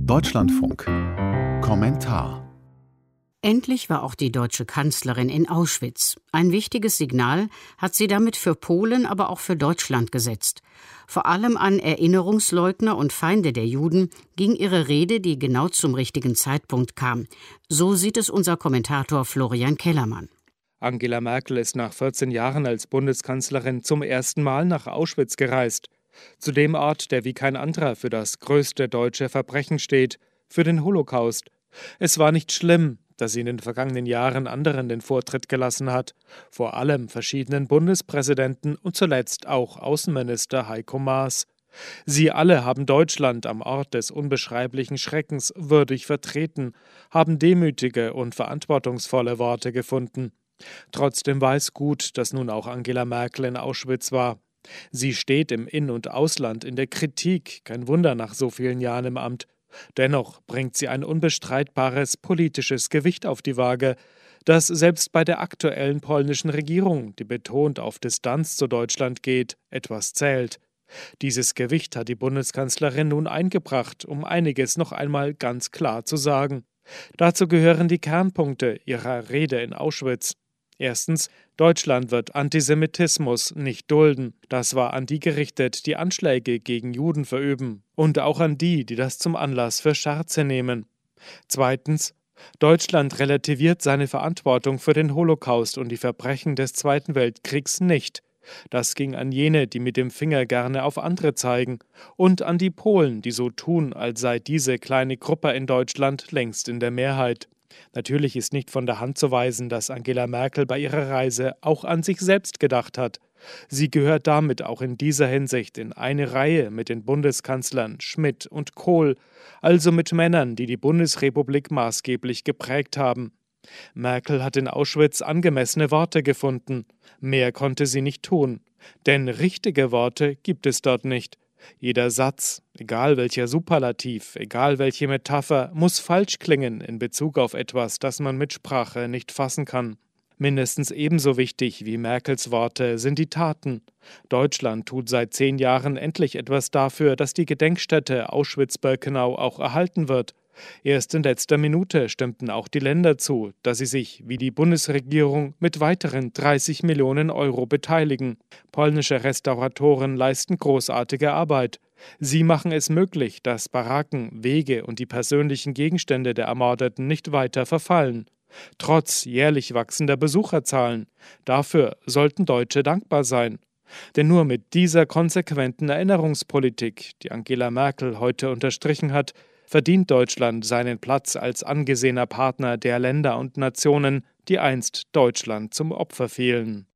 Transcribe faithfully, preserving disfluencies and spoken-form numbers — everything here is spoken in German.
Deutschlandfunk. Kommentar. Endlich war auch die deutsche Kanzlerin in Auschwitz. Ein wichtiges Signal hat sie damit für Polen, aber auch für Deutschland gesetzt. Vor allem an Erinnerungsleugner und Feinde der Juden ging ihre Rede, die genau zum richtigen Zeitpunkt kam. So sieht es unser Kommentator Florian Kellermann. Angela Merkel ist nach vierzehn Jahren als Bundeskanzlerin zum ersten Mal nach Auschwitz gereist. Zu dem Ort, der wie kein anderer für das größte deutsche Verbrechen steht, für den Holocaust. Es war nicht schlimm, dass sie in den vergangenen Jahren anderen den Vortritt gelassen hat, vor allem verschiedenen Bundespräsidenten und zuletzt auch Außenminister Heiko Maas. Sie alle haben Deutschland am Ort des unbeschreiblichen Schreckens würdig vertreten, haben demütige und verantwortungsvolle Worte gefunden. Trotzdem war es gut, dass nun auch Angela Merkel in Auschwitz war. Sie steht im In- und Ausland in der Kritik, kein Wunder nach so vielen Jahren im Amt. Dennoch bringt sie ein unbestreitbares politisches Gewicht auf die Waage, das selbst bei der aktuellen polnischen Regierung, die betont auf Distanz zu Deutschland geht, etwas zählt. Dieses Gewicht hat die Bundeskanzlerin nun eingebracht, um einiges noch einmal ganz klar zu sagen. Dazu gehören die Kernpunkte ihrer Rede in Auschwitz. Erstens, Deutschland wird Antisemitismus nicht dulden. Das war an die gerichtet, die Anschläge gegen Juden verüben. Und auch an die, die das zum Anlass für Scherze nehmen. Zweitens, Deutschland relativiert seine Verantwortung für den Holocaust und die Verbrechen des Zweiten Weltkriegs nicht. Das ging an jene, die mit dem Finger gerne auf andere zeigen. Und an die Polen, die so tun, als sei diese kleine Gruppe in Deutschland längst in der Mehrheit. Natürlich ist nicht von der Hand zu weisen, dass Angela Merkel bei ihrer Reise auch an sich selbst gedacht hat. Sie gehört damit auch in dieser Hinsicht in eine Reihe mit den Bundeskanzlern Schmidt und Kohl, also mit Männern, die die Bundesrepublik maßgeblich geprägt haben. Merkel hat in Auschwitz angemessene Worte gefunden. Mehr konnte sie nicht tun. Denn richtige Worte gibt es dort nicht. Jeder Satz, egal welcher Superlativ, egal welche Metapher, muss falsch klingen in Bezug auf etwas, das man mit Sprache nicht fassen kann. Mindestens ebenso wichtig wie Merkels Worte sind die Taten. Deutschland tut seit zehn Jahren endlich etwas dafür, dass die Gedenkstätte Auschwitz-Birkenau auch erhalten wird. Erst in letzter Minute stimmten auch die Länder zu, dass sie sich, wie die Bundesregierung, mit weiteren dreißig Millionen Euro beteiligen. Polnische Restauratoren leisten großartige Arbeit. Sie machen es möglich, dass Baracken, Wege und die persönlichen Gegenstände der Ermordeten nicht weiter verfallen. Trotz jährlich wachsender Besucherzahlen. Dafür sollten Deutsche dankbar sein. Denn nur mit dieser konsequenten Erinnerungspolitik, die Angela Merkel heute unterstrichen hat, verdient Deutschland seinen Platz als angesehener Partner der Länder und Nationen, die einst Deutschland zum Opfer fielen.